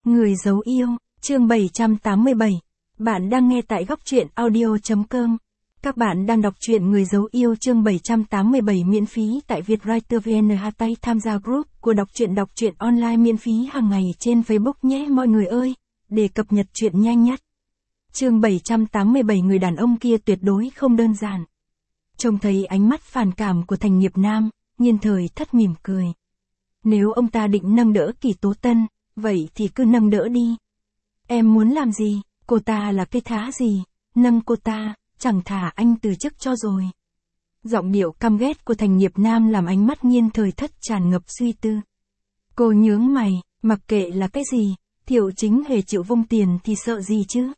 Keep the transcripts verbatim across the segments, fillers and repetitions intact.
Người giấu yêu, chương bảy trăm tám mươi bảy. Bạn đang nghe tại góc truyện audio.com. Các bạn đang đọc truyện Người giấu yêu chương bảy trăm tám mươi bảy miễn phí tại Vietwriter vê en. Hashtag tham gia group của đọc truyện đọc truyện online miễn phí hàng ngày trên Facebook nhé mọi người ơi, để cập nhật truyện nhanh nhất. Chương bảy trăm tám mươi bảy. Người đàn ông kia tuyệt đối không đơn giản. Trông thấy ánh mắt phản cảm của Thành Nghiệp Nam, Nhiên Thời Thất mỉm cười. Nếu ông ta định nâng đỡ Kỳ Tố Tân, vậy thì cứ nâng đỡ đi. Em muốn làm gì, cô ta là cái thá gì, nâng cô ta, chẳng thả anh từ chức cho rồi. Giọng điệu căm ghét của Thành Nghiệp Nam làm ánh mắt Nhiên Thời Thất tràn ngập suy tư. Cô nhướng mày, mặc kệ là cái gì, Thiệu Chính Hề chịu vung tiền thì sợ gì chứ?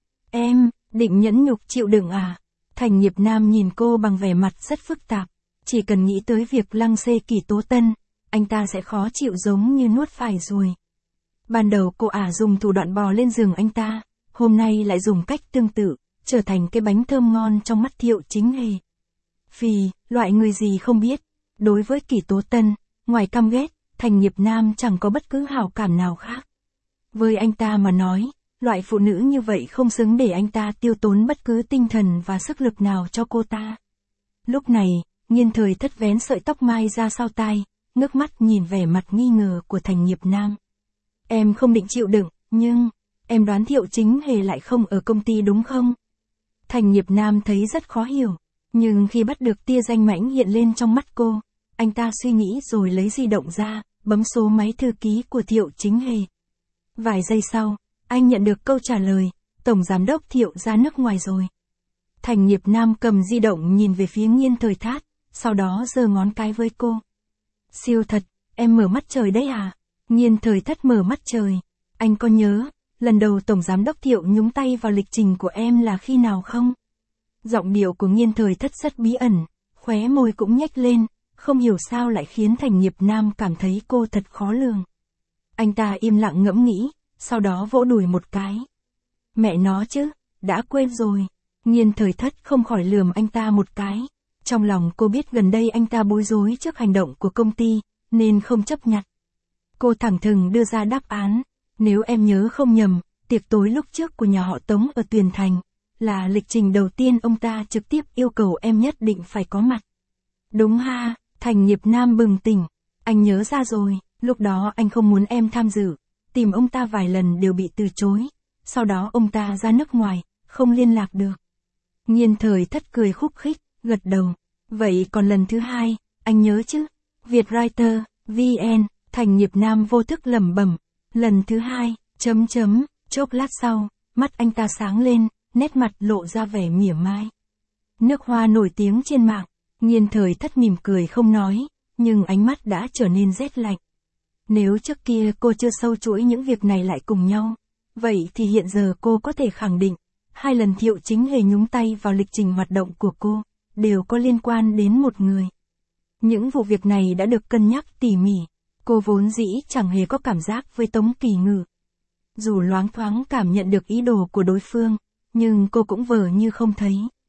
Em, định nhẫn nhục chịu đựng à? Thành Nghiệp Nam nhìn cô bằng vẻ mặt rất phức tạp, chỉ cần nghĩ tới việc lăng xê Kỳ Tố Tân, anh ta sẽ khó chịu giống như nuốt phải ruồi. Ban đầu cô ả dùng thủ đoạn bò lên giường anh ta, hôm nay lại dùng cách tương tự, trở thành cái bánh thơm ngon trong mắt Thiệu Chính Hề. Phì, loại người gì không biết, đối với Kỳ Tố Tân, ngoài căm ghét, Thành Nghiệp Nam chẳng có bất cứ hảo cảm nào khác. Với anh ta mà nói, loại phụ nữ như vậy không xứng để anh ta tiêu tốn bất cứ tinh thần và sức lực nào cho cô ta. Lúc này, Nhiên Thời Thất vén sợi tóc mai ra sau tai, ngước mắt nhìn vẻ mặt nghi ngờ của Thành Nghiệp Nam. Em không định chịu đựng, nhưng, em đoán Thiệu Chính Hề lại không ở công ty đúng không? Thành Nghiệp Nam thấy rất khó hiểu, nhưng khi bắt được tia danh mãnh hiện lên trong mắt cô, anh ta suy nghĩ rồi lấy di động ra, bấm số máy thư ký của Thiệu Chính Hề. Vài giây sau, anh nhận được câu trả lời, Tổng Giám đốc Thiệu ra nước ngoài rồi. Thành Nghiệp Nam cầm di động nhìn về phía Nhiên Thời Thát, sau đó giơ ngón cái với cô. Siêu thật, em mở mắt trời đấy à? Nhiên Thời Thất mở mắt trời. Anh có nhớ, lần đầu Tổng Giám đốc Thiệu nhúng tay vào lịch trình của em là khi nào không? Giọng điệu của Nhiên Thời Thất rất bí ẩn, khóe môi cũng nhếch lên, không hiểu sao lại khiến Thành Nghiệp Nam cảm thấy cô thật khó lường. Anh ta im lặng ngẫm nghĩ, sau đó vỗ đùi một cái. Mẹ nó chứ, đã quên rồi. Nhiên Thời Thất không khỏi lườm anh ta một cái. Trong lòng cô biết gần đây anh ta bối rối trước hành động của công ty, nên không chấp nhận. Cô thẳng thừng đưa ra đáp án, nếu em nhớ không nhầm, tiệc tối lúc trước của nhà họ Tống ở Tuyền Thành, là lịch trình đầu tiên ông ta trực tiếp yêu cầu em nhất định phải có mặt. Đúng ha, Thành Nghiệp Nam bừng tỉnh, anh nhớ ra rồi, lúc đó anh không muốn em tham dự, tìm ông ta vài lần đều bị từ chối, sau đó ông ta ra nước ngoài, không liên lạc được. Nhiên Thời Thất cười khúc khích, gật đầu, vậy còn lần thứ hai, anh nhớ chứ? Vietwriter, vê en. Thành Nghiệp Nam vô thức lẩm bẩm, lần thứ hai, chấm chấm, chốc lát sau, mắt anh ta sáng lên, nét mặt lộ ra vẻ mỉa mai. Nước hoa nổi tiếng trên mạng, Nhiên Thời Thất mỉm cười không nói, nhưng ánh mắt đã trở nên rét lạnh. Nếu trước kia cô chưa sâu chuỗi những việc này lại cùng nhau, vậy thì hiện giờ cô có thể khẳng định, hai lần Thiệu Chính Hề nhúng tay vào lịch trình hoạt động của cô, đều có liên quan đến một người. Những vụ việc này đã được cân nhắc tỉ mỉ. Cô vốn dĩ chẳng hề có cảm giác với Tống Kỳ Ngự. Dù loáng thoáng cảm nhận được ý đồ của đối phương, nhưng cô cũng vờ như không thấy.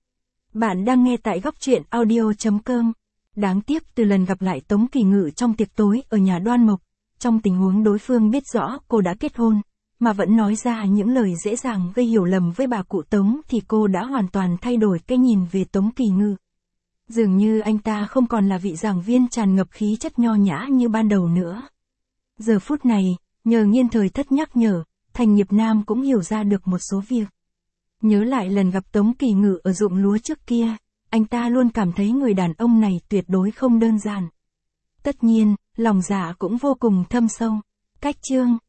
Bạn đang nghe tại góc truyện audio.com. Đáng tiếc từ lần gặp lại Tống Kỳ Ngự trong tiệc tối ở nhà Đoan Mộc, trong tình huống đối phương biết rõ cô đã kết hôn, mà vẫn nói ra những lời dễ dàng gây hiểu lầm với bà cụ Tống thì cô đã hoàn toàn thay đổi cái nhìn về Tống Kỳ Ngự. Dường như anh ta không còn là vị giảng viên tràn ngập khí chất nho nhã như ban đầu nữa. Giờ phút này, nhờ Nhiên Thời Thất nhắc nhở, Thành Nghiệp Nam cũng hiểu ra được một số việc. Nhớ lại lần gặp Tống Kỳ Ngự ở ruộng lúa trước kia, anh ta luôn cảm thấy người đàn ông này tuyệt đối không đơn giản. Tất nhiên, lòng dạ cũng vô cùng thâm sâu. Cách chương,